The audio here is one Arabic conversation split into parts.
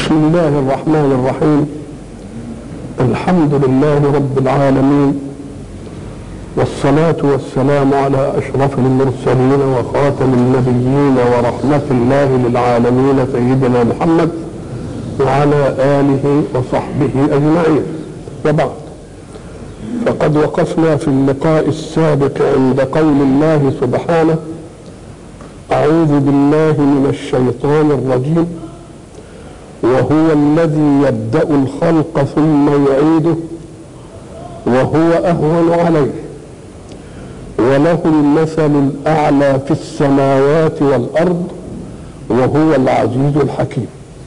بسم الله الرحمن الرحيم. الحمد لله رب العالمين، والصلاة والسلام على أشرف المرسلين وخاتم النبيين ورحمة الله للعالمين سيدنا محمد وعلى آله وصحبه أجمعين. وبعد، فقد وقفنا في اللقاء السابق عند قول الله سبحانه: أعوذ بالله من الشيطان الرجيم، وهو الذي يبدأ الخلق ثم يعيده وهو أهون عليه وله المثل الأعلى في السماوات والأرض وهو العزيز الحكيم.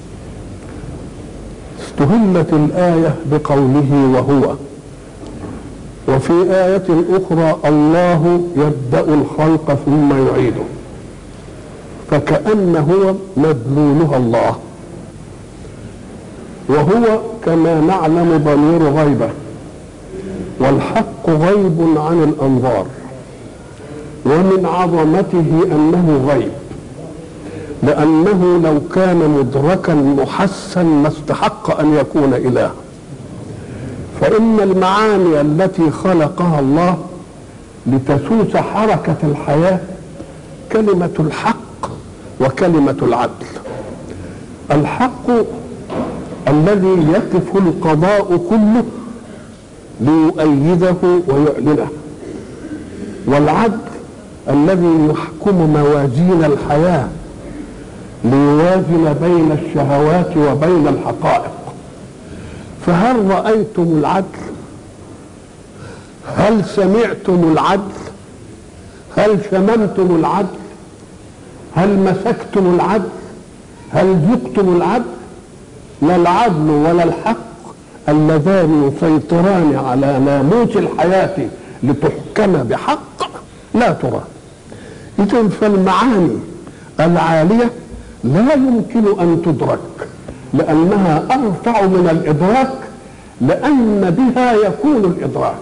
استهلت الآية بقوله وهو، وفي آية أخرى الله يبدأ الخلق ثم يعيده، فكأنه مدلولها الله. وهو كما نعلم ضمير غيبة، والحق غيب عن الأنظار، ومن عظمته أنه غيب، لأنه لو كان مدركا محسا ما استحق أن يكون إله. فإن المعاني التي خلقها الله لتسوس حركة الحياة كلمة الحق وكلمة العدل. الحق الذي يقف القضاء كله ليؤيده ويعلنه، والعدل الذي يحكم موازين الحياة ليوازن بين الشهوات وبين الحقائق. فهل رأيتم العدل؟ هل سمعتم العدل؟ هل شممتم العدل؟ هل مسكتم العدل؟ هل ذقتم العدل؟ لا العدل ولا الحق اللذان يسيطران على ناموس الحياة لتحكم بحق لا ترى. إذن فالمعاني العالية لا يمكن أن تدرك، لأنها أرفع من الإدراك، لأن بها يكون الإدراك.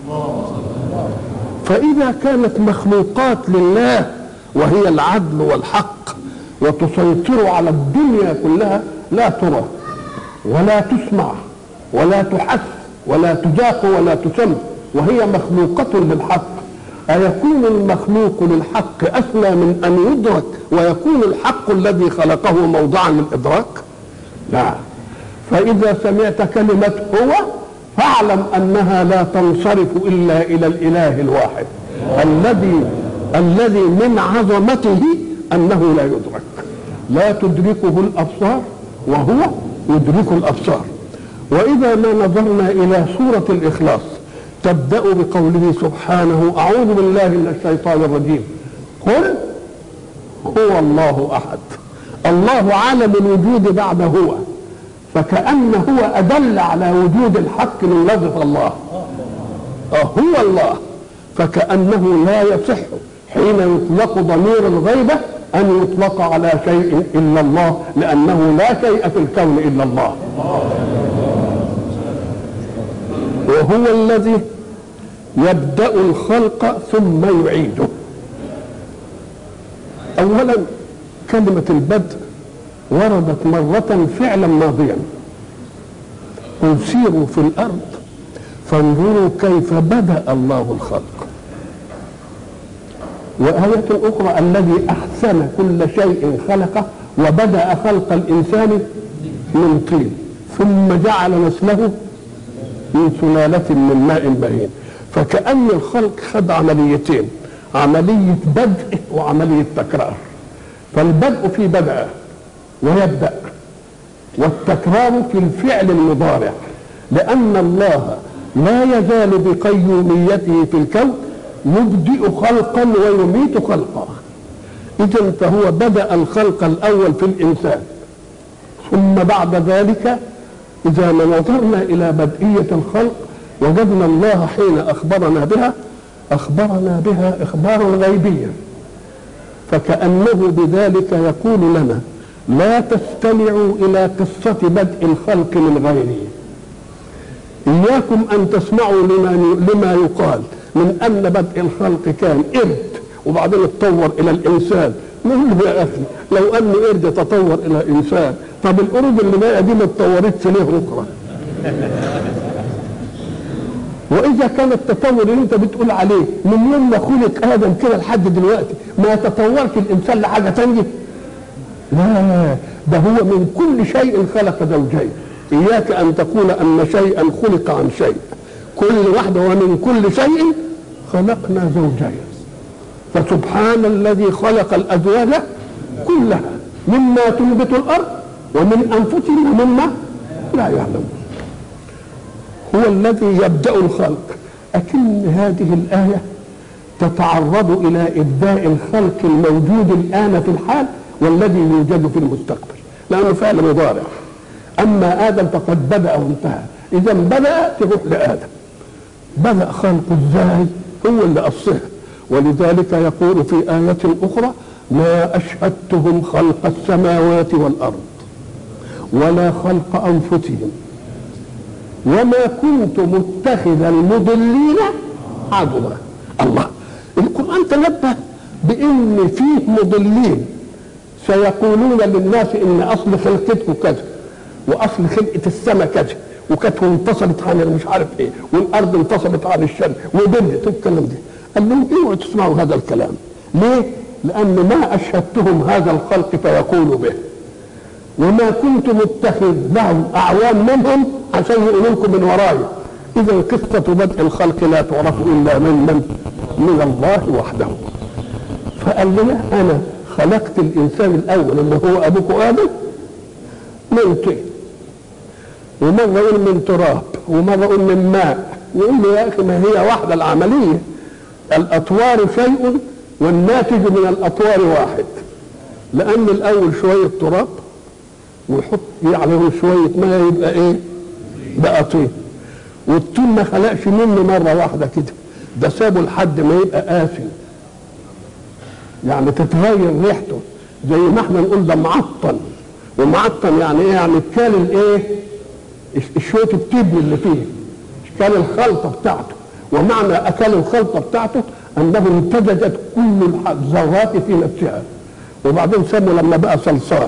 فإذا كانت مخلوقات لله وهي العدل والحق وتسيطر على الدنيا كلها لا ترى ولا تسمع ولا تحس ولا تذاق ولا تسمع، وهي مخلوقة للحق، أيكون المخلوق للحق أسمى من أن يدرك ويكون الحق الذي خلقه موضعا للإدراك؟ لا. فإذا سمعت كلمة هو فاعلم أنها لا تنصرف إلا إلى الإله الواحد الذي من عظمته أنه لا يدرك، لا تدركه الأبصار وهو يدرك الأبصار. وإذا ما نظرنا إلى سورة الإخلاص تبدأ بقوله سبحانه: أعوذ بالله من الشيطان الرجيم، قل هو الله أحد. الله عالم الوجود بعد هو، فكأن هو أدل على وجود الحق من لفظ الله. هو الله، فكأنه لا يصح حين يطلق ضمير الغيبة أن يطلق على شيء إلا الله، لأنه لا شيء في الكون إلا الله. وهو الذي يبدأ الخلق ثم يعيده. أولا كلمة البدء وردت مرة فعلا ماضيا: قل سيروا في الأرض فانظروا كيف بدأ الله الخلق. وآية أخرى: الذي أحسن كل شيء خلقه وبدأ خلق الإنسان من طين ثم جعل نسله من سلالة من ماء بهين. فكأن الخلق خد عمليتين: عملية بدء وعملية تكرار. فالبدء في بدأ ويبدأ، والتكرار في الفعل المضارع، لأن الله لا يزال بقيوميته في الكون يبدئ خلقا ويميت خلقا. إذن فهو بدأ الخلق الأول في الإنسان، ثم بعد ذلك إذا ما نظرنا إلى بدئية الخلق وجدنا الله حين أخبرنا بها إخبارا غيبيا، فكأنه بذلك يقول لنا: لا تستمعوا إلى قصة بدء الخلق من غيره، إياكم أن تسمعوا لما يقال من أن بدء الخلق كان قرد وبعدين اتطور إلى الإنسان. نقول له يا أخي لو أن قرد تطور إلى إنسان طب القرود اللي باقيه دي ما اتطورتش ليه اخرى؟ واذا كان التطور اللي انت بتقول عليه من يوم ما خلق ادم كده لحد دلوقتي ما يتطورش الانسان لحاجه ثانيه؟ لا، ده هو من كل شيء خلق زوجين. اياك ان تقول ان شيئا خلق عن شيء، كل واحده ومن كل شيء خلقنا زوجين. فسبحان الذي خلق الازواج كلها مما تنبت الارض ومن انفسهم ومما لا يعلمون. هو الذي يبدأ الخلق. أكن هذه الآية تتعرض إلى إبداء الخلق الموجود الآن في الحال والذي يوجد في المستقبل، لأنه فعل مضارع. أما آدم فقد بدأ وانتهى. إذا بدأ تروح لآدم. بدأ خلقه إزاي؟ هو اللي قصها. ولذلك يقول في آية أخرى: ما أشهدتهم خلق السماوات والأرض ولا خلق أنفسهم وما كنت متخذ المضلين عضدا. الله، القرآن تنبه بأن فيه مضلين سيقولون للناس إن أصل خلقتكم كذا وأصل خلقة السماء كذا وكانت انفصلت عن مش عارف إيه والأرض انفصلت عن الشمس وبدت الكلام ده. قال لهم اوعوا تسمعوا هذا الكلام. ليه؟ لأن ما أشهدتهم هذا الخلق فيقولوا به، وما كنت متخذ لهم أعوان منهم عشان يقولوا لكم من ورايا. إذا قصة بدء الخلق لا تعرف إلا من الله وحده. فقال لنا: أنا خلقت الإنسان الأول اللي هو أبوكم آدم من طين، ومرة يقول من تراب، ومرة يقول من ماء. يقول له: يا أخي ما هي واحدة العملية، الأطوار شيء والناتج من الأطوار واحد. لأن الأول شوية تراب ويحط عليهم شويه ماء يبقى ايه؟ بقى طين. والطين ما خلقش منه مره واحده كده، ده سابه لحد ما يبقى آسن، يعني تتغير ريحته. زي ما احنا نقول ده معطن. ومعطن يعني ايه؟ يعني اتكال الايه؟ شويه التبن اللي فيه، اشكال الخلطه بتاعته. ومعنى اكل الخلطه بتاعته انه امتزجت كل الذرات في نفسها. وبعدين سموا لما بقى صلصال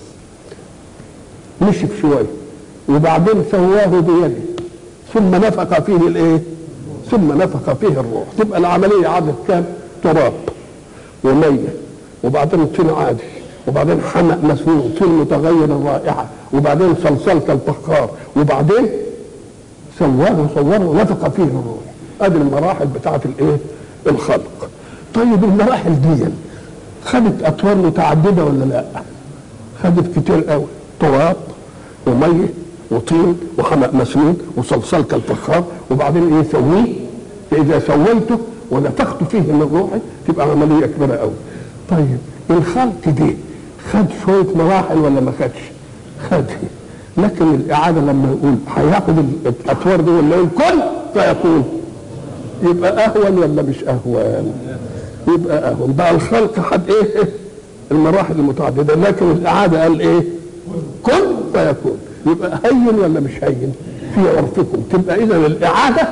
نشف شويه، وبعدين سواه بيده ثم نفخ فيه الايه؟ ثم نفخ فيه الروح. تبقى العمليه عدد كام؟ تراب وميه، وبعدين طين عادي، وبعدين حمأ مسنون، طين متغير الرائحه، وبعدين صلصال كالفخار، وبعدين سواه ونفخ فيه الروح. ادي المراحل بتاعه الايه؟ الخلق. طيب المراحل دي خدت اطوار متعدده ولا لا؟ خدت كتير قوي. تراب وميه وطين وحمأ مسنون وصلصال كالفخار، وبعدين ايه؟ سويه. فاذا سويته ونفخت فيه من روحي تبقى عمليه كبيره قوي. طيب الخلق دي خد شويه مراحل ولا ما خدش؟ خد. لكن الاعاده لما يقول هياخد الاطوار دي ولا يقول كن فيكون، يبقى اهون ولا مش اهون؟ يبقى اهون. بقى الخلق خد ايه؟ المراحل المتعدده. لكن الاعاده قال ايه؟ كن فيكون. يبقى هين ولا مش هين في عرفكم؟ تبقى اذا الاعاده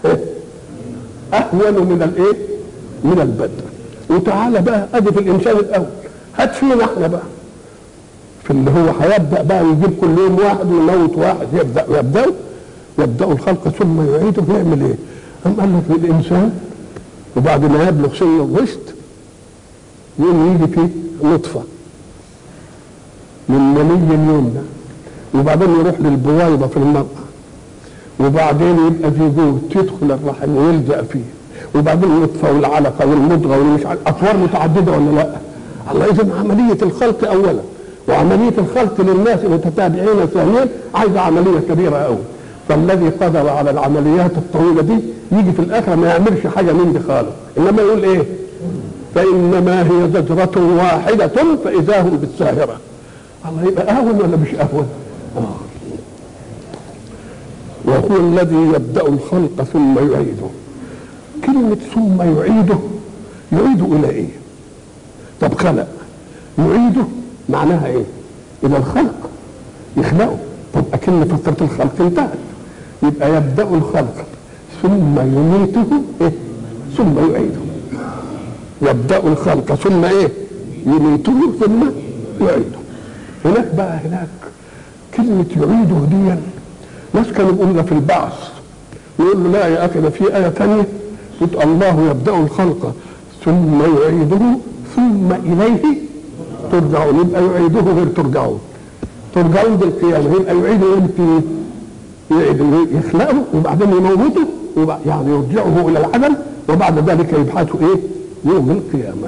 اهون من الايه؟ من البدء. وتعالى بقى ادي في الانسان الاول، هات فينا احنا بقى في اللي هو هيبدا بقى يجيب كل يوم واحد ويموت واحد. يبدا الخلق ثم يعيده. يعمل ايه؟ قام قال لك الانسان وبعد ما يبلغ سن الرشد يقوم يجي فيه نطفه من مني يمنى، وبعدين يروح للبويضه في المرأة، وبعدين يبقى زيجوت تدخل الرحم ويلزق فيه، وبعدين النطفه والعلقه والمضغه والمش عارف، اطوار متعدده ولا لا؟ الله. اذا عمليه الخلق اولا وعمليه الخلق للناس متتابعين ثانيا عايزه عمليه كبيره قوي. فالذي قدر على العمليات الطويله دي يجي في الاخر ما يعملش حاجه من دي خالص، انما يقول ايه؟ فانما هي زجره واحده فاذا هم بالساهره. الله. يبقى اهون ولا مش اهون؟ وهو الذي يبدأ الخلق ثم يعيده. كلمة ثم يعيده، يعيده إلى إيه؟ طب خلق يعيده معناها إيه؟ إلى الخلق يخلقه. طب أكن فترة الخلق انتهت، يبقى يبدأ الخلق ثم يميته إيه؟ ثم يعيده. يبدأ الخلق ثم إيه؟ يميته ثم يعيده. هناك بقى كلمة يعيده دي ناس كانوا يقولوا في البعث، يقول له لا يا أخي ده في آية تانية قلت الله يبدأ الخلق ثم يعيده ثم إليه ترجعون. يبقى يعيده غير ترجعون. ترجعون بالقيامة، يبقى يعيده يمكن يخلقه وبعدين يموته يعني يرجعه إلى العدم وبعد ذلك يبحثه إيه؟ يوم القيامة.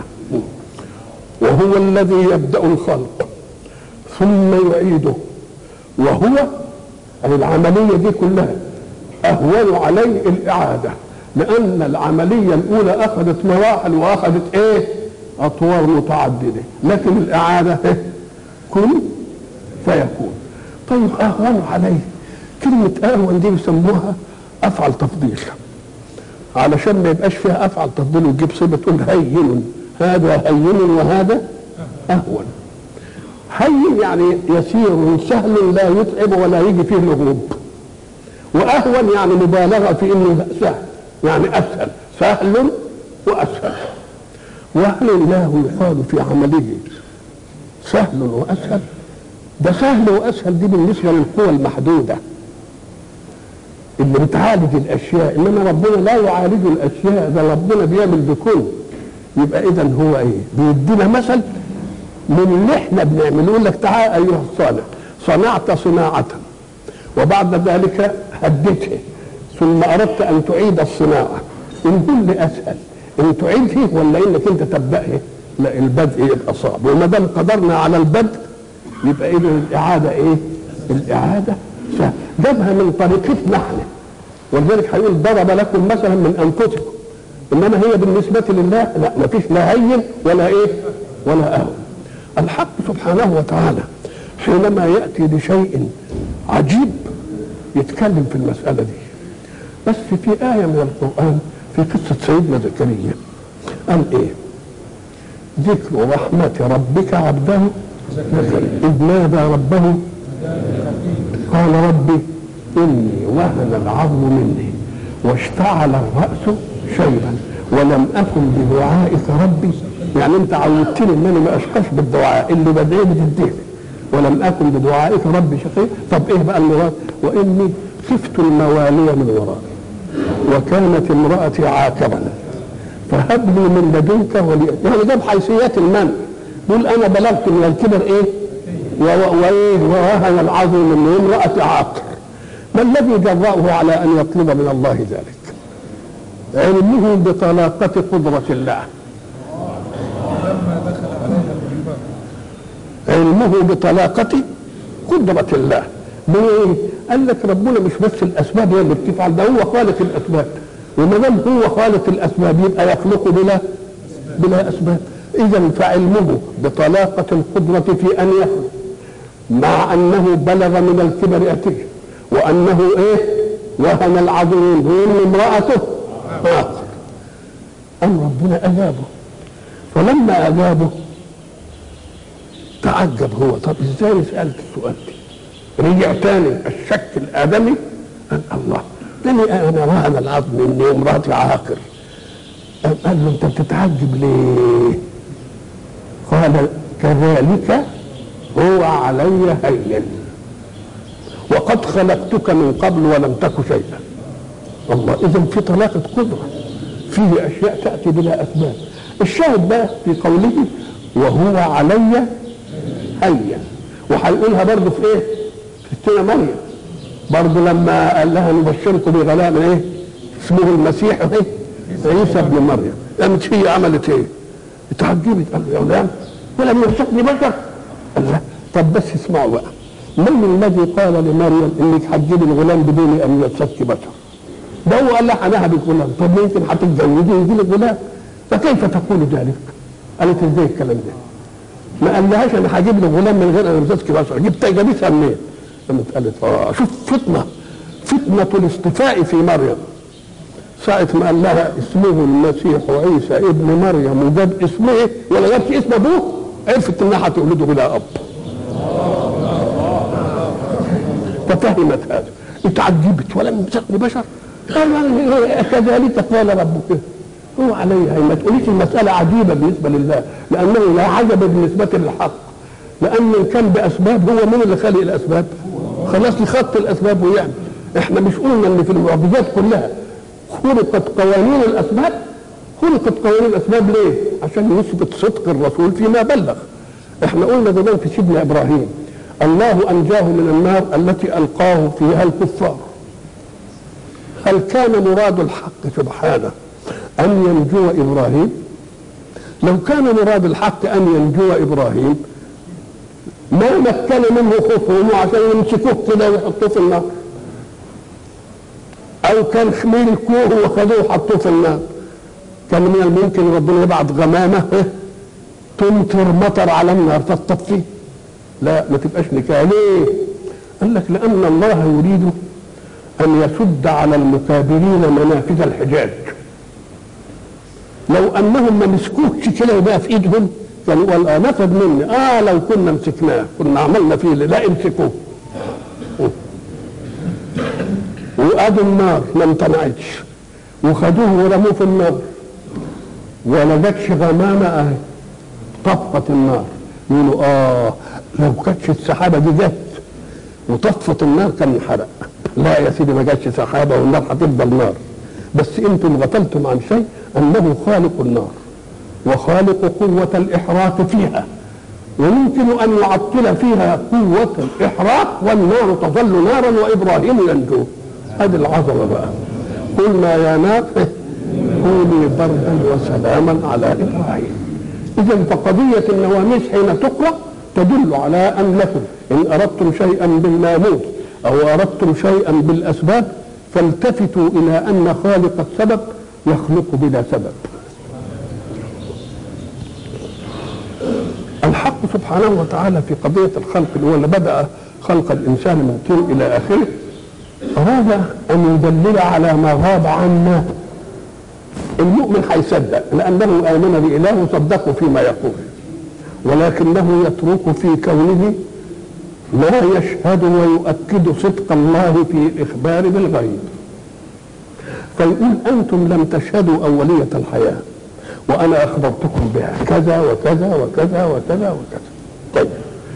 وهو الذي يبدأ الخلق ثم يعيده، وهو العملية دي كلها أهون عليه الإعادة، لأن العملية الأولى أخذت مراحل وأخذت إيه؟ أطوار متعددة، لكن الإعادة كن فيكون. طيب أهون عليه، كلمة أهون دي بيسموها أفعل تفضيل، علشان ما يبقاش فيها أفعل تفضيل وتجيب صفة تقول هين، هذا هين وهذا أهون. هين يعني يسير سهل لا يتعب ولا يجي فيه لغوب، وأهون يعني مبالغة في إنه سهل يعني أسهل، سهل وأسهل. وهل الله يقال في عمله سهل وأسهل؟ ده سهل وأسهل دي بالنسبة للقوى المحدودة اللي بتعالج الأشياء، إنما ربنا لا يعالج الأشياء، ده ربنا بيعمل بكل. يبقى إذا هو إيه؟ بيدينا مثل من اللي إحنا بنعمله. يقول لك تعال أيها الصانع، صنعت صناعة وبعد ذلك هديتها ثم أردت أن تعيد الصناعة، إن كل أسهل إن تعيدها ولا إنك أنت تبدأها؟ لا، البدء يبقى صعب، وما دام قدرنا على البدء يبقى إذا الإعادة إيه؟ الإعادة سهل. جابها من طريقتنا احنا، ولذلك هيقول ضرب لكم مثلا من أنفسكم، إنما هي بالنسبة لله لا، ما فيش لا هين ولا إيه ولا أهون. الحق سبحانه وتعالى حينما يأتي بشيء عجيب يتكلم في المسألة دي. بس في آية من القرآن في قصة سيدنا زكريا قال إيه؟ ذكر رحمة ربك عبده زكريا إذ نادى ربه قال ربي إني وهن العظم مني واشتعل الرأس شيبا ولم أكن بدعائك ربي، يعني أنت عودتني إن أنا ما أشقاش بالدعاء اللي بدعي بتديني، ولم أكن بدعائك ربي شقيا. طب إيه بقى المراد؟ وإني خفت الموالي من ورائي وكانت امرأتي عاقرا فهب لي من لدنك وليا. يعني جاب حيثيات المن، يقول أنا بلغت من الكبر إيه؟ ووهن العظم من امرأتي عاقر. ما الذي جرأه على أن يطلب من الله ذلك؟ علمه بطلاقة قدرة الله، علمه بطلاقة قدرة الله. ليه؟ قال لك ربنا مش بس الأسباب هي اللي بتفعل، ده هو خالق الأسباب، وما دام هو خالق الأسباب يبقى يخلق بلا أسباب. إذا فعلمه بطلاقة القدرة في أن يخلق مع أنه بلغ من الكبر أتيه وأنه إيه؟ وهن العظم وإن امرأته عاقر. أم ربنا أجابه، فلما أجابه تعجب هو، طب إزاي سألت السؤال دي؟ رجع تاني الشك الآدمي، قال الله لاني أنا وهن العظم إني امرأتي عاقر. قال له أنت بتتعجب ليه؟ قال كذلك هو علي هين وقد خلقتك من قبل ولم تك شيئا. الله، إذا في طلاقة قدرة، فيه أشياء تأتي بلا أسباب. الشاهد بقى في قوله وهو علي هين، وهيقولها برضه في إيه؟ في السنة مريم برضه لما قال لها نبشركم بغلام إيه؟ اسمه المسيح إيه؟ عيسى ابن مريم. قامت هي عملت إيه؟ اتعجبت، قال له يا غلام ولم يمسكني بشر. قال لا، طب بس اسمعوا بقى، من الذي قال لمريم انك هتجيبي الغلام بدون ان يمسك بشر؟ ده هو قال لها انا بالغلام، طب يمكن هتتجوزي ويجي لك غلام، فكيف تقول ذلك؟ قالت ازاي الكلام ده؟ ما قالهاش انا هجيب لك غلام من غير ان يمسك بشر، جابتها منين؟ قالت شوف فتنه الاصطفاء في مريم. ساعة ما قال لها اسمه المسيح وعيسى ابن مريم وجاب اسمه ولا جابش اسم ابوه، عرفت انها هتولده بلا اب. ففهمت هذا، اتعجبت ولم يمسكني بشر. قال كذلك قال ربك هو علي هين. ما تقوليش المسألة عجيبة بالنسبة لله، لأنه لا عجب بالنسبة للحق، لأن إن كان بأسباب هو من اللي خلق الأسباب؟ خلاص يخط الاسباب ويعمل. احنا مش قلنا ان في المعجزات كلها خلقت قوانين الاسباب؟ خلقت قوانين الاسباب ليه؟ عشان يثبت صدق الرسول فيما بلغ. احنا قلنا زمان في سيدنا ابراهيم الله انجاه من النار التي القاه فيها الكفار. هل كان مراد الحق سبحانه ان ينجو ابراهيم؟ لو كان مراد الحق ان ينجو ابراهيم ما مكن منه خصومه عشان يمسكوه كده ويحطوه في النار، او كان ملكوه وخذوه وحطوه في النار. كان من الممكن ربنا يبعث غمامه تمطر مطر على النار تطفيه. لا، ما تبقاش نكايه. ليه؟ قال لك لان الله يريد ان يسد على المكابرين منافذ الحجاج. لو انهم ما مسكوش كده وبقى في ايدهم كانوا والله نفذ مني. لو كنا مسكناه كنا عملنا فيه لا امسكوه. وادوا النار ما امتنعتش وخدوه ورموه في النار ولا جاتش غمامه اهي طفت النار. يقولوا لو كانتش السحابه دي جت وطفت النار كان انحرق. لا يا سيدي، ما جاتش سحابه والنار هتفضل نار. بس انتم غفلتم عن شيء، انه خالق النار وخالق قوه الاحراق فيها، ويمكن ان يعطل فيها قوه الاحراق والنار تظل نارا وابراهيم ينجو. هذه العظمه بقى. قلنا يا نار كوني بردا وسلاما على ابراهيم. اذا فقضيه النواميس حين تقرا تدل على انكم ان اردتم شيئا بالناموس او اردتم شيئا بالاسباب فالتفتوا الى ان خالق السبب يخلق بلا سبب. الحق سبحانه وتعالى في قضيه الخلق اللي هو اللي بدا خلق الانسان من طين الى اخره اراد ان يدلل على ما غاب عنا. المؤمن هيصدق لانه امن باله وصدقه فيما يقول، ولكنه يترك في كونه ما يشهد ويؤكد صدق الله في الاخبار بالغيب. فيقول انتم لم تشهدوا اوليه الحياه وانا اخبرتكم بها كذا وكذا وكذا وكذا وكذا. طيب،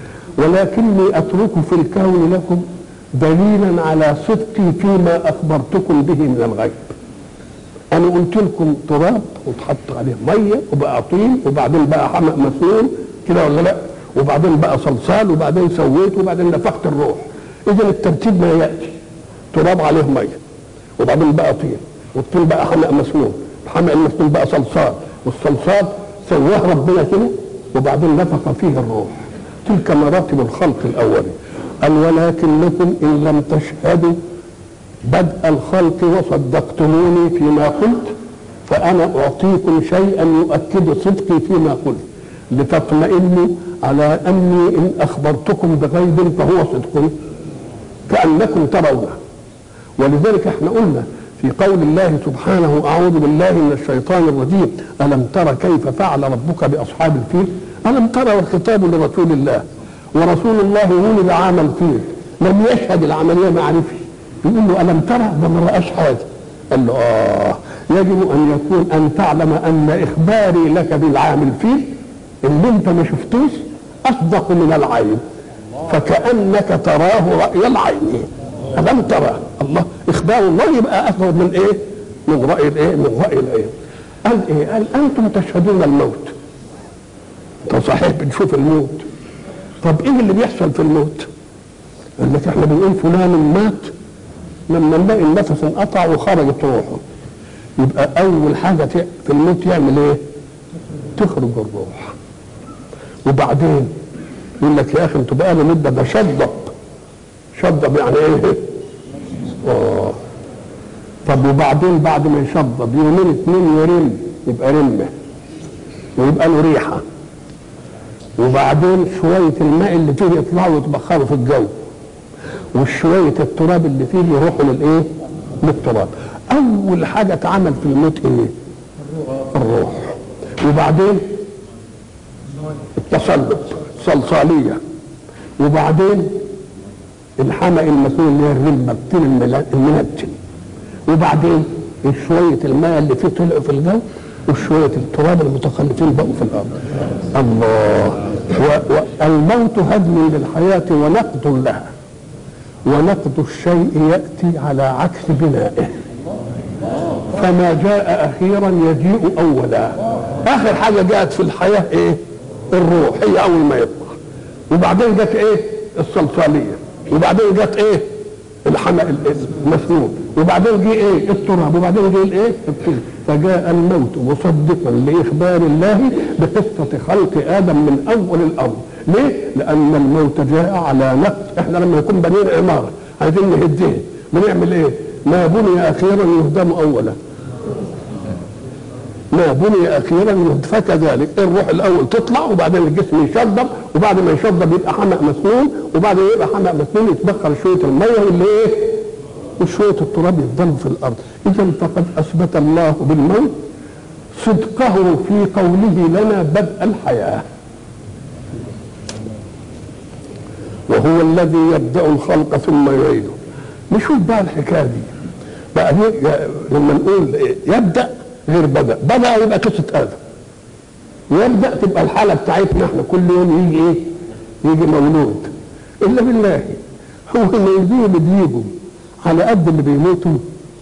ولكني اترك في الكون لكم دليلا على صدقي فيما اخبرتكم به من الغيب. انا قلت لكم تراب وتحط عليه ميه وبقى طين وبعدين بقى حمأ مسنون كده ولا لا، وبعدين بقى صلصال وبعدين سويت وبعدين نفخت الروح. اذا الترتيب ما ياتي تراب عليه ميه وبعدين بقى طين والطين بقى حمأ مسنون، الحمأ المسنون بقى صلصال والصلصال سواه ربنا كده وبعدين نفخ فيه الروح. تلك مراتب الخلق الاولي. قال ولكنكم ان لم تشهدوا بدء الخلق وصدقتموني فيما قلت فانا اعطيكم شيئا يؤكد صدقي فيما قلت لتطمئنوا على اني ان اخبرتكم بغيب فهو صدق كانكم ترونه. ولذلك احنا قلنا في قول الله سبحانه اعوذ بالله من الشيطان الرجيم الم تر كيف فعل ربك باصحاب الفيل. الم تر والخطاب لرسول الله، ورسول الله ولد عام الفيل لم يشهد العمليه ما عرفش. يقول له الم ترى ده ما رآش حاجه. قال له يجب ان يكون ان تعلم ان اخباري لك بالعام الفيل اللي انت ما شفتوش اصدق من العين فكانك تراه راي العين. الم ترى الله اخبار الله يبقى اصدق من ايه؟ من راي الايه؟ من راي العين. قال ايه؟ قال انتم تشهدون الموت. طب صحيح بنشوف الموت، طب ايه اللي بيحصل في الموت؟ قال لك احنا بنقول فلان مات لما نلاقي النفس انقطع وخرجت روحه. يبقى اول حاجه في الموت يعمل ايه؟ تخرج الروح. وبعدين يقول لك يا اخي انتوا بقى له مده ده شضب يعني ايه؟ طب وبعدين بعد ما يشضب يومين اتنين يرم يبقى رمه ويبقى له ريحه، وبعدين شويه الماء اللي فيه يطلعوا ويتبخروا في الجو وشويه التراب اللي فيه يروحوا للايه؟ للتراب. اول حاجه اتعمل في الموت ايه؟ الروح. وبعدين التصلب صلصاليه، وبعدين الحمأ المسنون اللي هي الرمه الطين المنتن، وبعدين شويه الماء اللي فيه طلعوا في الجو وشويه التراب المتخلفين بقوا في الارض. الله. والموت هدم للحياه ونقض لها، ونقض الشيء يأتي على عكس بنائه، فما جاء أخيرا يجيء أولا. آخر حاجة جاءت في الحياة إيه؟ الروح، هي أول ما يطلع، وبعدين جت إيه؟ الصلصالية، وبعدين جت إيه؟ الحمأ المسنون، وبعدين جه إيه؟ التراب، وبعدين جه الإيه؟ الطين. فجاء الموت مصدقا لإخبار الله بقصة خلق آدم من أول الأمر. ليه؟ لأن الموت جاء على نقص. إحنا لما يكون بنين عمارة عايزين نهدها بنعمل إيه؟ ما بني أخيرا يهدم أولا، ما بني أخيرا. فكذلك الروح الأول تطلع، وبعدين الجسم يشضب، وبعد ما يشضب يبقى حمأ مسنون، وبعد ما يبقى حمأ مسنون يتبخر شوية المية واللي إيه؟ وشوية التراب يفضلوا في الأرض. إذا فقد أثبت الله بالموت صدقه في قوله لنا بدء الحياة، وهو الذي يبدأ الخلق ثم يعيده. نشوف بقى الحكاية دي بقى لما نقول يبدأ غير بدأ يبقى قصة آدم، يبدأ تبقى الحالة بتاعتنا احنا كل يوم يجي ايه؟ يجي مولود. إلا بالله هو المولودين اللي بيجوا على قد اللي بيموتوا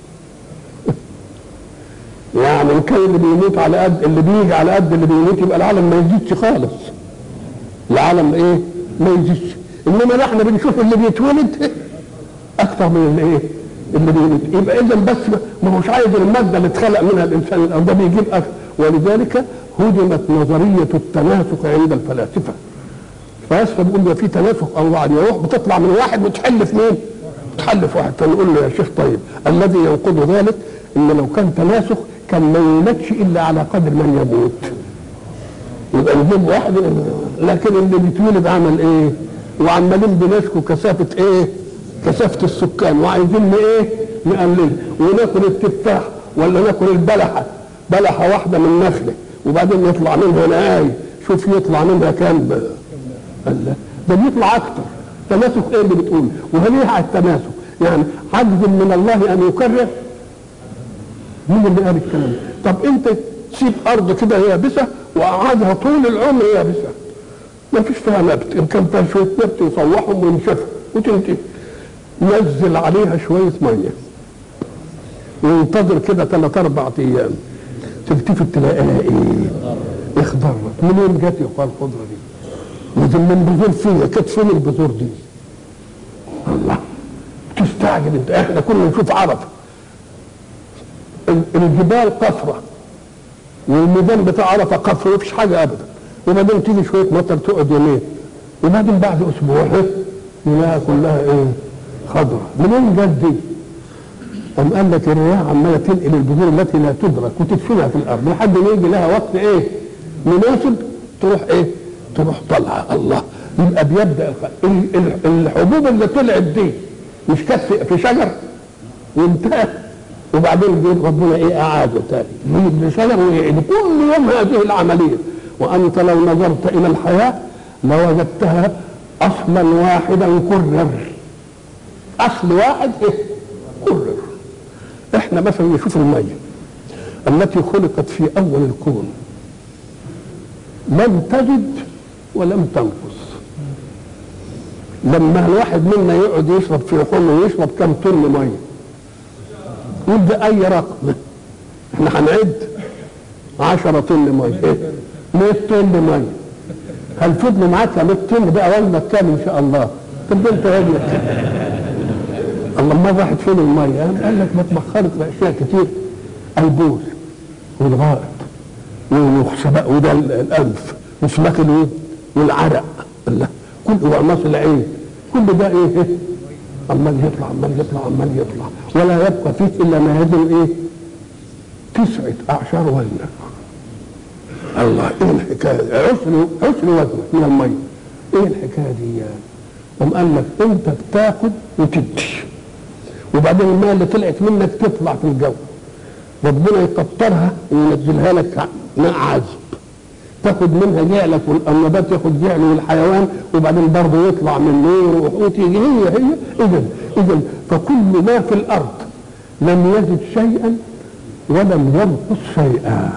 يعني إن كان اللي بيموت على قد اللي بيجي على قد اللي بيموت يبقى العالم ما يزيدش خالص، العالم ايه؟ ما يزيدش. انما احنا بنشوف اللي بيتولد اكثر من اللي ايه؟ اللي بيموت. يبقى اذا بس ما هوش عايز الماده اللي اتخلق منها الانسان، او ده بيجيب اكثر. ولذلك هدمت نظريه التناسق عند الفلاسفه. فلاسفه بيقول ده في تناسق انواع، روح بتطلع من واحد وتحل في مين؟ تحل في واحد. فنقول له يا شيخ طيب الذي ينقض ذلك ان لو كان تناسق كان ما يولدش الا على قدر من يموت، يبقى نجيب واحد. لكن اللي بيتولد عمل ايه؟ وعمالين بنشكو كثافه ايه؟ كثافه السكان، وعايزين ايه؟ نقلل وناكل التفاح ولا ناكل البلحه، بلحه واحده من نخله وبعدين يطلع منها نقاي، شوف يطلع منها كام ده بيطلع اكتر. تناسق ايه اللي بتقول؟ وهل على التناسق يعني عجز من الله ان يكرر؟ مين اللي قال الكلام ده؟ طب انت تسيب ارض كده يابسه وقعدها طول العمر يابسه ما فيش فيها نبت، ان كان فيها شويه نبت يصوحهم وينشفوا وتنتهي، نزل عليها شويه ميه وينتظر كده 3-4 ايام تلتفت تلاقيها ايه؟ اخضرت. منين جت يقال الخضره دي؟ من بذور فيها، كانت فين البذور دي؟ الله تستعجب انت. احنا كنا نشوف عرفه الجبال قصره والميدان بتاع عرفه قصر مفيش حاجه ابدا، وبعدين تيجي شويه مطر تقعد يومين، وبعدين بعد اسبوع نلاقيها كلها ايه؟ خضراء. منين جت دي؟ قام قال لك الرياح عماله تنقل البذور التي لا تدرك وتدفنها في الارض لحد ما يجي لها وقت ايه؟ مناسب تروح ايه؟ تروح طالعه. الله يبقى بيبدا الحبوب اللي طلعت دي مش كانت في شجر وانتهت، وبعدين جيب ربنا ايه؟ اعاده تاني يجيب شجر ويعيد كل يوم هذه العمليه. وانت لو نظرت الى الحياه لوجدتها اصلا واحدا كرر، اصل واحد ايه؟ كرر. احنا مثلا نشوف الميه التي خلقت في اول الكون لم تزد ولم تنقص. لما الواحد منا يقعد يشرب في حمى ويشرب كم طن ميه يبدا اي رقم، احنا هنعد 10 طن ميه ايه؟ 100 طن ميه. هل فضلوا معاك 100 طن بقى وزنك كام ان شاء الله؟ طب ده انت وزنك الله ما راحت فين الميه؟ قال لك ما اتبخرت باشياء كتير، البول والغائط والخسباء وده الانف وسماك الود والعرق الله كل وعناصر العين كل ده ايه؟ عمال يطلع عمال يطلع عمال يطلع ولا يبقى فيه الا ما يزن ايه؟ 9 أعشار وزنك. الله ايه الحكايه؟ عشر وزنك من الميه. ايه الحكايه دي؟ قام قال لك انت بتاخد وتدي، وبعدين الماء اللي طلعت منك تطلع في الجو، ربنا يكترها وينزلها لك ماء عذب تاخد منها جعلك، والنبات ياخد جعله والحيوان، وبعدين برضه يطلع من نور وتيجي هي. اذا فكل ما في الارض لم يزد شيئا ولم ينقص شيئا،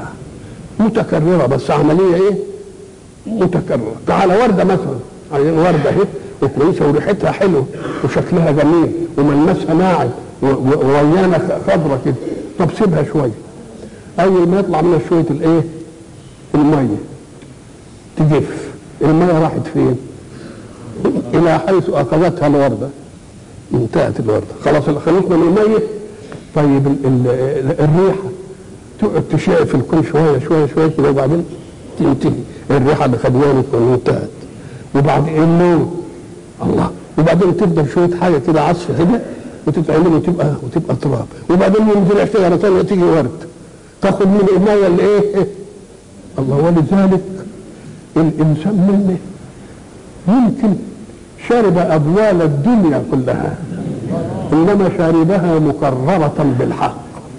متكرره بس عمليه ايه؟ متكرره. تعالى ورده مثلا، ورده اهي كويسه وريحتها حلوه وشكلها جميل وملمسها ناعم وريانه خضره كده، طب سيبها شويه، اول ما يطلع منها شويه الايه؟ الميه تجف، الميه راحت فين؟ الى حيث اخذتها الورده، انتهت الورده خلاص، خلصنا من الميه. طيب الريحه تقعد تشع في الكون شويه شويه شويه كده وبعدين تنتهي الريحه اللي خدوها تكون انتهت. وبعد اللون الله، وبعدين تفضل شويه حاجه كده عصف كده وتتعمل وتبقى تراب، وبعدين ينزل شجره ثانيه تيجي ورد تاخد من الميه اللي ايه؟ الله. ولذلك الانسان منه يمكن شرب ابوال الدنيا كلها انما شاربها مكررة بالحق.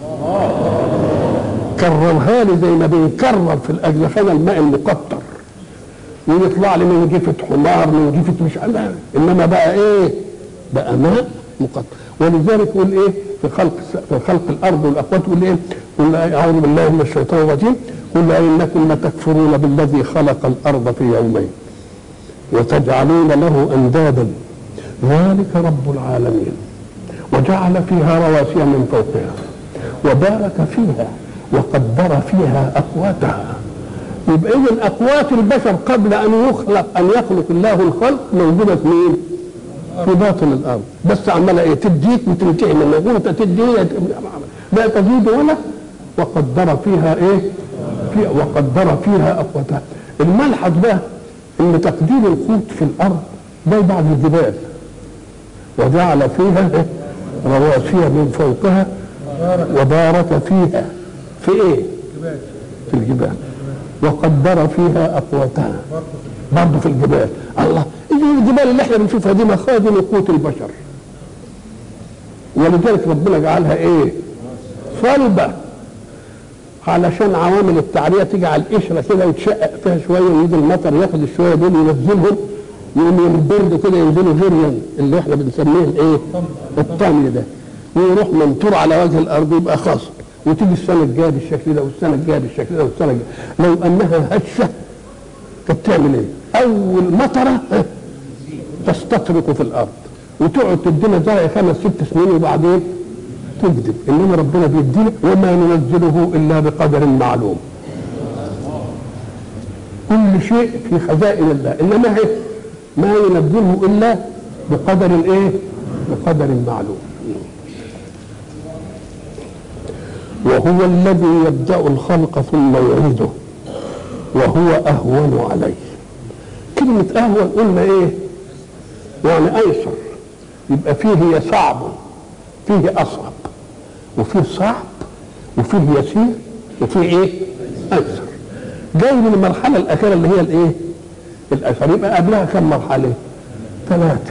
كررها لي زي ما بنكرر في الاجزخانه الماء المقطر ويطلع لي من جفة حمار من جفة مش عارف، انما بقى ايه؟ بقى ماء مقطر. ولذلك يقول ايه في خلق الارض والاقوات؟ يقول ايه؟ قل اعوذ بالله من الشيطان الرجيم، قل انكم لتكفرون بالذي خلق الارض في يومين وتجعلون له اندادا ذلك رب العالمين وجعل فيها رواسي من فوقها وبارك فيها وقدر فيها اقواتها. يبقى اذا اقوات البشر قبل ان يخلق الله الخلق موجوده في مين؟ في باطن الارض، بس عماله ايه؟ تديك وتنتهي منها، وانت تدي لا تزيد ولا. وقدر فيها ايه؟ وقدر فيها اقواتها. الملحظ بقى ان تقدير القوت في الارض ده بعد الجبال، وجعل فيها رواسي من فوقها وبارك فيها في ايه؟ في الجبال وقدر فيها اقواتها برضه في الجبال. الله، الجبال اللي احنا بنشوفها دي مخازن قوت البشر، ولذلك ربنا جعلها ايه؟ صلبه علشان عوامل التعريه تجعل قشره كده وتشقق فيها شويه ويجي المطر ياخد الشويه دول ينزلهم يقوم ينبردوا كده ينزلوا غريا اللي احنا بنسميه الايه؟ الطمي ده، ويروح منطور على وجه الارض يبقى خصب، وتيجي السنه الجايه بالشكل ده والسنه الجايه بالشكل ده والسنه الجايه. لو انها هشه كانت تعمل ايه؟ اول مطره تستطرق في الارض وتقعد تدينا زرع 5-6 سنين وبعدين تكذب. انما ربنا بيدينا وما ننزله الا بقدر معلوم. كل شيء في خزائن الله، انما هي ما ينزله الا بقدر ايه؟ بقدر معلوم. وهو الذي يبدأ الخلق ثم يعيده وهو أهون عليه. كلمة أهون قلنا إيه؟ يعني أيسر، يبقى فيه صعب فيه أصعب وفيه صعب وفيه يسير وفيه إيه؟ أيسر. جاي من المرحلة الأخيرة اللي هي الإيه؟ الأيسر. يبقى قبلها كم مرحلة؟ 3.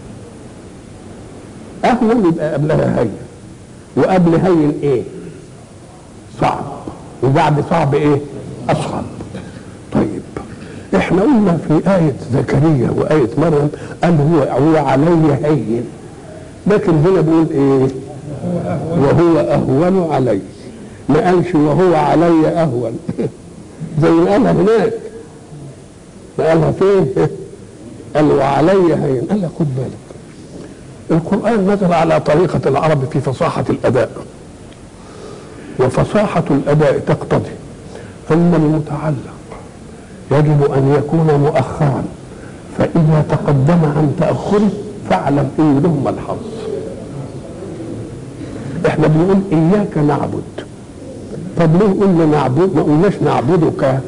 أهون يبقى قبلها هين، وقبل هين إيه؟ صعب، وبعد صعب ايه؟ اصعب. طيب احنا قلنا في آية زكريا وآية مريم قال هو علي هين، لكن هنا بيقول ايه؟ وهو اهون علي، ما قالش وهو علي اهون زي ما قالها هناك. ما قالها فين؟ قال وعلي هين. قال لك خد بالك، القرآن نزل على طريقة العرب في فصاحة الأداء، وفصاحة الأداء تقتضي أن المتعلق يجب أن يكون مؤخرا، فإذا تقدم عن تأخره فاعلم إن له ملحظ. احنا بنقول إياك نعبد، طب ليه قلنا نعبد؟ ما قلناش نعبدك،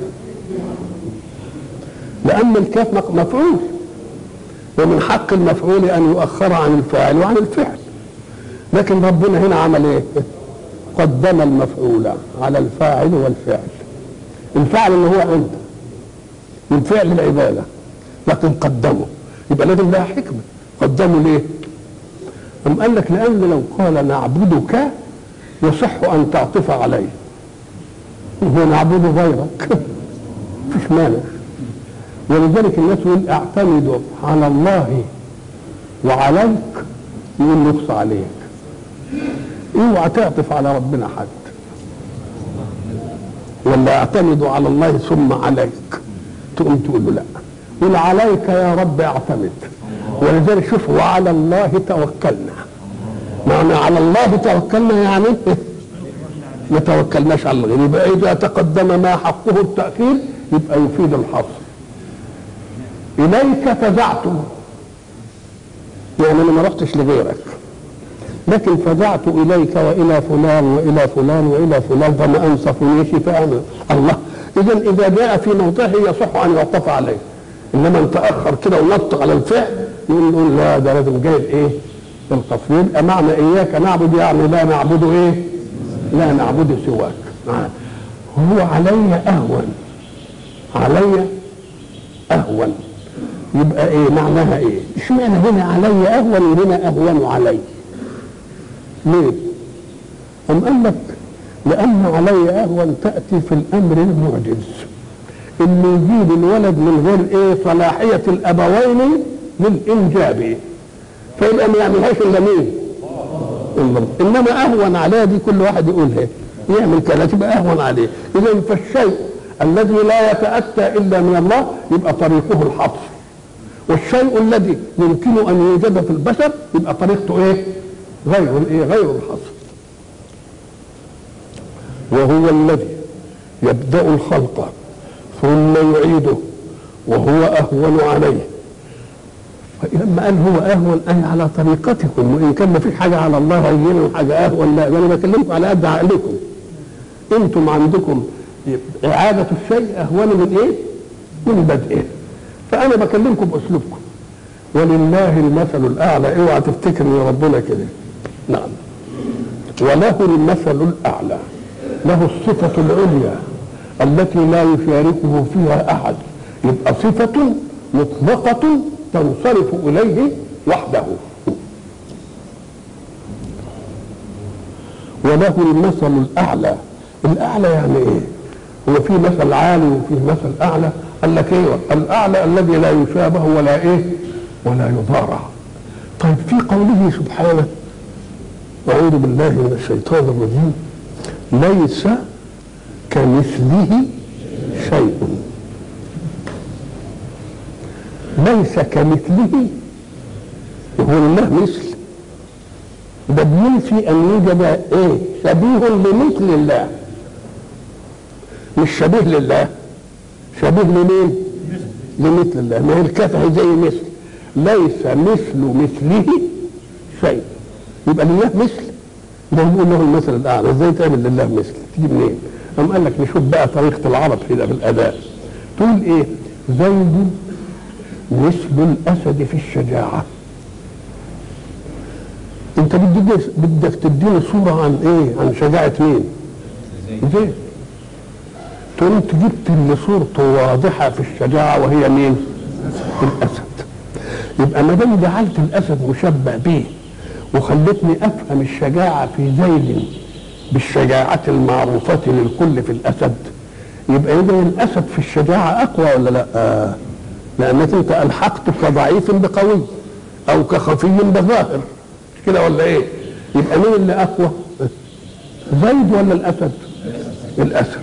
لأن الكاف مفعول، ومن حق المفعول أن يؤخر عن الفاعل وعن الفعل. لكن ربنا هنا عمل إيه؟ قدم المفعول على الفاعل والفعل. الفعل اللي هو أنت والفعل العبادة، لكن قدمه، يبقى لازم لها حكمة. قدمه ليه؟ أم قال لك لأن لو قال نعبدك يصح أن تعطف عليه، هو نعبد غيرك مفيش مانع. ولذلك الناس يقول اعتمد على الله وعليك، يقول نقص عليك. اوعى تعطف على ربنا حد، ولا اعتمد على الله ثم عليك، تقوم تقول له لا، قل عليك يا رب اعتمد، ولذلك شوف وعلى الله توكلنا. معنى على الله توكلنا يعني ما توكلناش على الغير. يبقى اذا تقدم ما حقه التاخير يبقى يفيد الحصر. اليك فزعت، يعني انا ما رحتش لغيرك، لكن فزعت اليك والى فلان والى فلان والى فلان فما انصفنيش فانا الله. اذا جاء في موضعه يصح ان يعطف عليه، انما ان تاخر كده ونط على الفعل نقول لا ده لازم جايب ايه القصر. يبقى معنى اياك نعبد يعني لا نعبد ايه؟ لا نعبد سواك. هو علي اهون، علي اهون يبقى ايه معناها ايه؟ اشمعنى هنا علي اهون وهنا اهون علي؟ ليه؟ قام قال لك لان علي اهون تاتي في الامر المعجز، انه يجيب الولد من غير ايه صلاحيه الابوين للانجاب، فيبقى ما يعملهاش الا مين؟ انما اهون عليه دي كل واحد يقولها يعمل كده تبقى اهون عليه. اذا فالشيء الذي لا يتاتى الا من الله يبقى طريقه الحصر، والشيء الذي يمكن ان يوجد في البشر يبقى طريقته ايه؟ غير الحصر. وهو الذي يبدا الخلق ثم يعيده وهو اهون عليه. فلما قال هو اهون اي على طريقتكم، وان كان ما فيش حاجه على الله هيجينا وحاجه اهون، لا انا بكلمكم على قد عقلكم. انتم عندكم اعاده الشيء اهون من ايه؟ من بدئه. فانا بكلمكم باسلوبكم. ولله المثل الاعلى، اوعى تفتكر ان ربنا كده. نعم. وله المثل الاعلى، له الصفه العليا التي لا يشاركه فيها احد. يبقى صفه مطلقه تنصرف اليه وحده. وله المثل الاعلى. الاعلى يعني ايه؟ هو في مثل عالي وفي مثل اعلى. قال لك ايه؟ الاعلى الذي لا يشابه ولا ايه؟ ولا يضارع. طيب في قوله سبحانه اعوذ بالله من الشيطان الرجيم ليس كمثله شيء. ليس كمثله، هو لله مثل، ده بينفي ان يوجد ايه شبيه لمثل الله، مش شبيه لله، شبيه لمين؟ لمثل الله. ما هي الكافه زي مثل، ليس مثل مثله شيء. يبقى لله مثل، ده نقول له المثل الاعلى. ازاي تعمل لله مثل؟ تيجي منين؟ قام قال لك نشوف بقى طريقه العرب كده في الاداء. تقول ايه؟ زيد مثل الاسد في الشجاعه. انت بدك تديني صوره عن ايه؟ عن شجاعه مين؟ زيد. تقول انت جبت لي صورته واضحه في الشجاعه وهي مين؟ الاسد. يبقى ما دام جعلت الاسد مشبه به وخلتني افهم الشجاعه في زيد بالشجاعه المعروفه للكل في الاسد، يبقى اذا الاسد في الشجاعه اقوى ولا لا؟ لانك انت الحقت كضعيف بقوي او كخفي بظاهر، مش كده ولا ايه؟ يبقى مين اللي اقوى؟ زيد ولا الاسد؟ الاسد.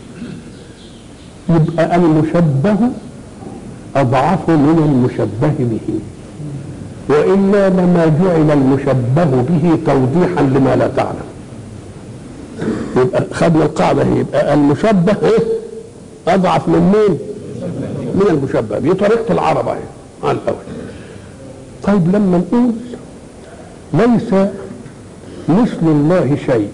يبقى المشبه اضعف من المشبه به، والا لما جعل المشبه به توضيحا لما لا تعلم. يبقى خدنا القاعده هي، يبقى المشبه ايه؟ اضعف من مين؟ من المشبه. دي طريقه العرب اهي على الاول. طيب لما نقول ليس مثل الله شيء،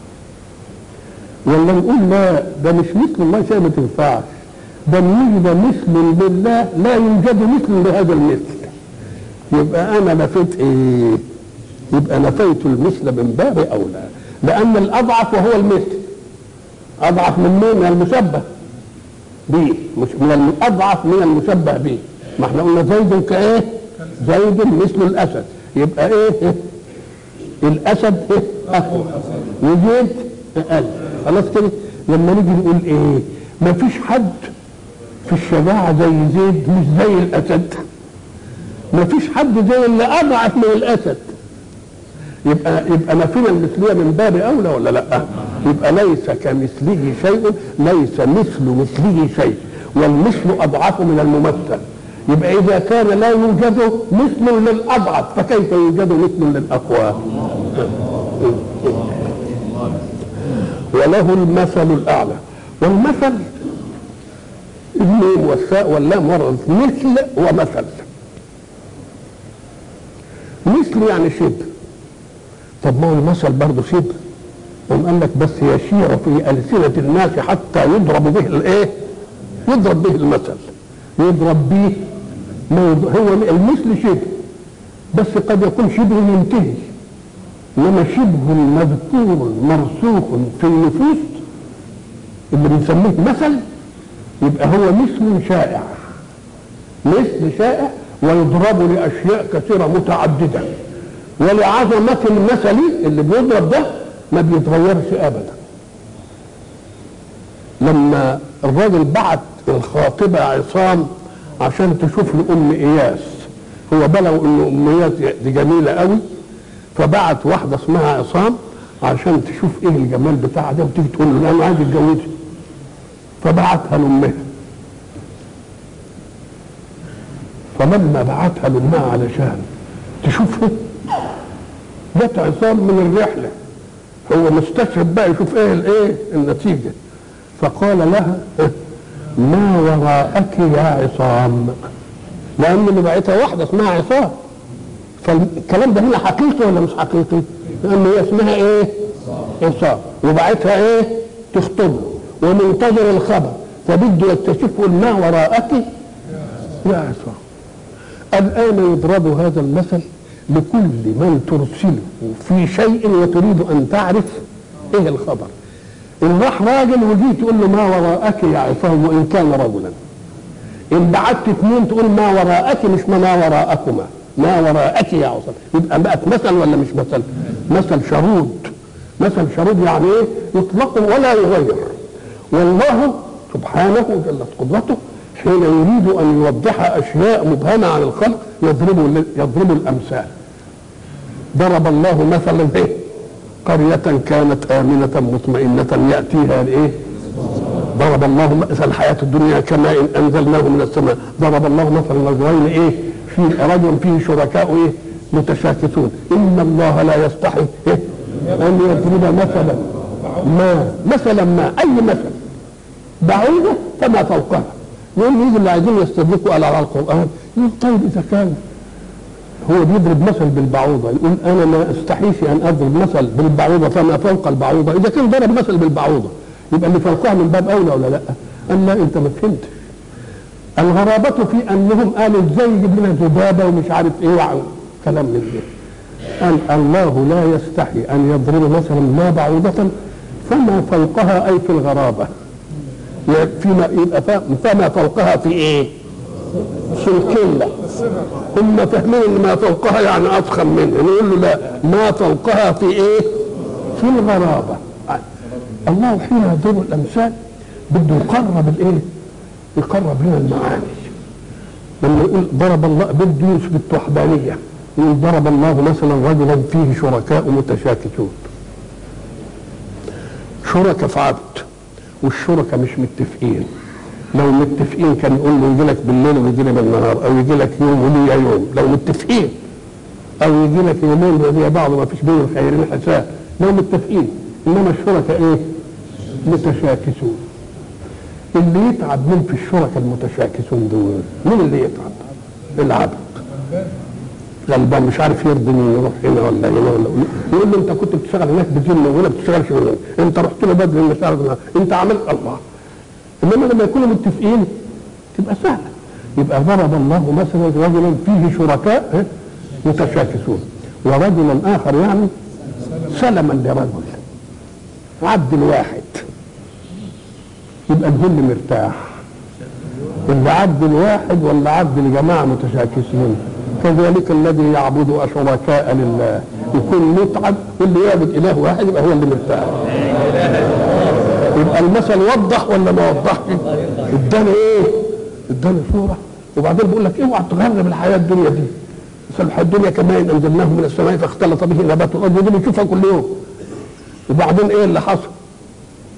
ولا نقول لا ده مش مثل الله شيء، ما تنفعش، ده يوجد مثل لله لا يوجد مثل لهذا المثل، يبقى انا نفيت ايه؟ يبقى نفيت المثل من باب اولى، لان الاضعف وهو المثل اضعف من مين؟ من المشبه به، من الاضعف من المشبه به. ما احنا قلنا زيد كايه؟ زيد مثل الاسد، يبقى ايه؟ الاسد ايه؟ اقوى وزيد اقل. خلاص كده. لما نيجي نقول ايه؟ ما فيش حد في الشجاعه زي زيد، مش زي الاسد. ما فيش حد زي اللي اضعف من الاسد. يبقى نفينا المثليه من باب اولى ولا لا؟ يبقى ليس كمثله شيء، ليس مثل مثله شيء، والمثل اضعف من الممثل. يبقى إذا كان لا يوجد مثل للأضعف فكيف يوجد مثل للأقوى؟ وله المثل الأعلى. والمثل الميم والساء واللام ورد مثل ومثل. مثل يعني شبه. طب ما هو المثل برضه شبه. قال لك بس يشيع في ألسنة الناس حتى يضرب به الايه؟ يضرب به المثل. يضرب به هو المثل شبه، بس قد يكون شبه ينتهي، انما شبه مذكور مرسوخ في النفوس اللي بنسميه مثل يبقى هو مثل شائع. مثل شائع ويضرب لاشياء كثيره متعدده، ولعظمه المثل اللي بيضرب ده ما بيتغيرش ابدا. لما الراجل بعت الخاطبه عصام عشان تشوف له ام اياس، هو بلغوا ان ام اياس دي جميله قوي، فبعت واحده اسمها عصام عشان تشوف ايه الجمال بتاعها ده وتيجي تقول له انا عايز اتجوزها، فبعتها لامها. فلما بعتها لامها علشان تشوفها جت عصام من الرحله، هو مستشرب بقى يشوف ايه النتيجه، فقال لها ما وراءك يا عصام، لان اللي بعتها واحده اسمها عصام. فالكلام ده هنا حقيقي ولا مش حقيقي؟ لان هي اسمها ايه؟ عصام، وبعتها ايه؟ تخطبه ومنتظر الخبر، فبده يكتشف ما وراءك يا عصام. الان يضرب هذا المثل لكل من ترسله في شيء وتريد ان تعرف ايه الخبر. ان راح راجل وجيت تقول له ما وراءك يا عصام وان كان رجلا، ان بعت اثنين تقول ما وراءك مش ما وراءكما، ما وراءك يا عصام، يبقى بقت مثل ولا مش مثل؟ مثل شرود. مثل شرود يعني ايه؟ يطلق ولا يغير. والله سبحانه جلت قدرته حين يريد ان يوضح اشياء مبهمه عن الخلق يضرب الامثال. ضرب الله مثلا ايه؟ قرية كانت آمنة مطمئنة يأتيها الايه؟ ضرب الله مثل الحياة الدنيا كماء أنزلناه من السماء. ضرب الله مثلا رجلين ايه؟ في رجل فيه شركاء ايه؟ متشاكسون. إن الله لا يستحي إيه؟ أن يضرب مثلا ما أي مثل بعيدة فما فوقها. يقول يجي اللي عايزين يستدركوا على القرآن يقول طيب إذا كان هو بيضرب مثل بالبعوضة، يقول أنا ما استحيش أن أضرب مثل بالبعوضة فما فوق البعوضة. إذا كان ضرب مثل بالبعوضة يبقى اللي فوقها من باب أولى ولا لأ؟ قال لا أنت ما فهمتش. الغرابة في أنهم قالوا إزاي يجيب لنا ذبابة ومش عارف إيه كلام من ده. قال الله لا يستحي أن يضرب مثلا ما بعوضة فما فوقها أي في الغرابة، فيما يبقى فما فوقها في إيه؟ في القلة. هم فاهمين ان ما فوقها يعني اضخم منها، نقول له لا، ما فوقها في ايه؟ في الغرابه. الله حين يضرب الامثال بده يقرب الايه؟ يقرب لنا المعاني. لما يقول ضرب الله بده يثبت وحدانيه، يقول ضرب الله مثلا رجلا فيه شركاء متشاكسون. شركاء في عبد والشركاء مش متفقين. لو متفقين كان يقول له يجي لك بالليل ويجي لي بالنهار، او يجي لك يوم ولي يوم لو متفقين، او يجي لك يومين زي بعض ما فيش بينهم خيرين حساب لو متفقين. انما الشركاء ايه؟ متشاكسون. اللي يتعب مين في الشركاء المتشاكسون دول؟ مين اللي يتعب؟ العبد غلبان مش عارف يرضي مين، يروح هنا ولا هنا ولا يقول له انت كنت بتشتغل هناك بذمه وهنا بتشتغلش هنا، انت رحت له بدري مش عارف انت عملت الله. انما لما يكونوا متفقين تبقى سهله. يبقى ضرب الله مثلا رجلا فيه شركاء متشاكسون ورجلا اخر يعني سلما لرجل، عبد الواحد. يبقى الكل مرتاح، اللي عبد الواحد ولا عبد الجماعه متشاكسين. كذلك الذي يعبد شركاء لله يكون متعب، واللي يعبد اله واحد يبقى هو اللي مرتاح. يبقى المثل وضح ولا ما وضحش؟ اداني ايه؟ اداني صوره. وبعدين بيقول لك اوعى تغرب الحياه الدنيا دي. مثل الحياه الدنيا كما ان انزلناه من السماء فاختلط به نبات الارض، ودي بنشوفها كل يوم. وبعدين ايه اللي حصل؟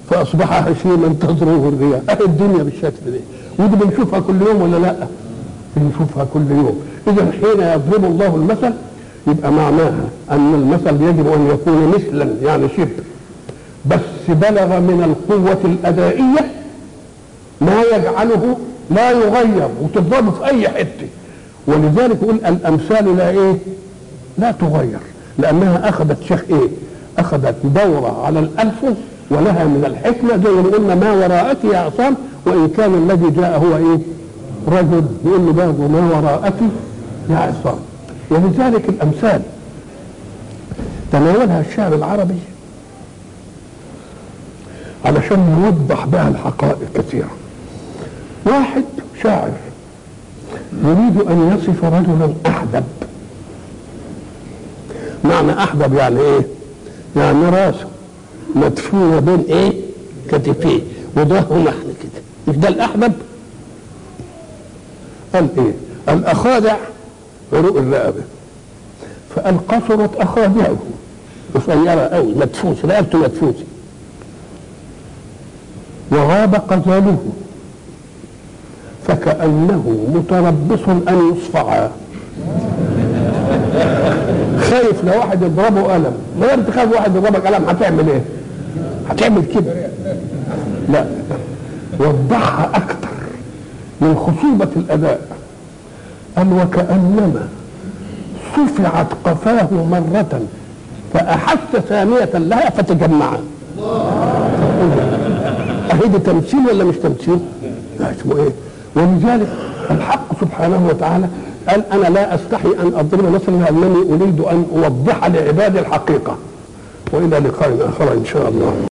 فاصبح هشيما تزروه الرياح. اهي الدنيا بالشكل ده، ودي بنشوفها كل يوم ولا لا؟ بنشوفها كل يوم. إذا حين يضرب الله المثل يبقى معناها أن المثل يجب أن يكون مثلا يعني شبه، بس بلغ من القوة الأدائية ما يجعله لا يغير وتضربه في أي حتة. ولذلك يقول الأمثال لا إيه؟ لا تغير، لأنها أخذت شيخ إيه؟ أخذت دورة على الألسن ولها من الحكمة، زي ما قلنا ما وراءك يا عصام، وإن كان الذي جاء هو إيه؟ رجل، يقول له برضه ما وراءك يا عصام. ولذلك الأمثال تناولها الشعر العربي علشان يوضح بها الحقائق كثيرة. واحد شاعر يريد أن يصف رجلا أحدب. معنى أحدب يعني إيه؟ يعني راسه مدفونة بين إيه؟ كتفيه وظهره نحن كده، مش ده الأحدب؟ قال إيه؟ الأخاذع عروق الرقبة، فقال قصرت أخاذعه، قصيرة أوي مدفوسة، رقبته مدفوسة، وغاب قزاله فكأنه متربص أن يصفع. خايف لو واحد يضربه قلم، ما انت خايف واحد يضربك قلم هتعمل ايه؟ هتعمل كده؟ لا، وضحها اكتر من خصوبة الاداء. قال وكأنما صفعت قفاه مرة فأحس ثانية لها فتجمعا. اهي تمثيل ولا مش تمثيل؟ لا اسمه ايه؟ ولذلك الحق سبحانه وتعالى قال انا لا استحي ان اضرب مثلا لانني اريد ان اوضح لعبادي الحقيقه. والى لقاء اخر ان شاء الله.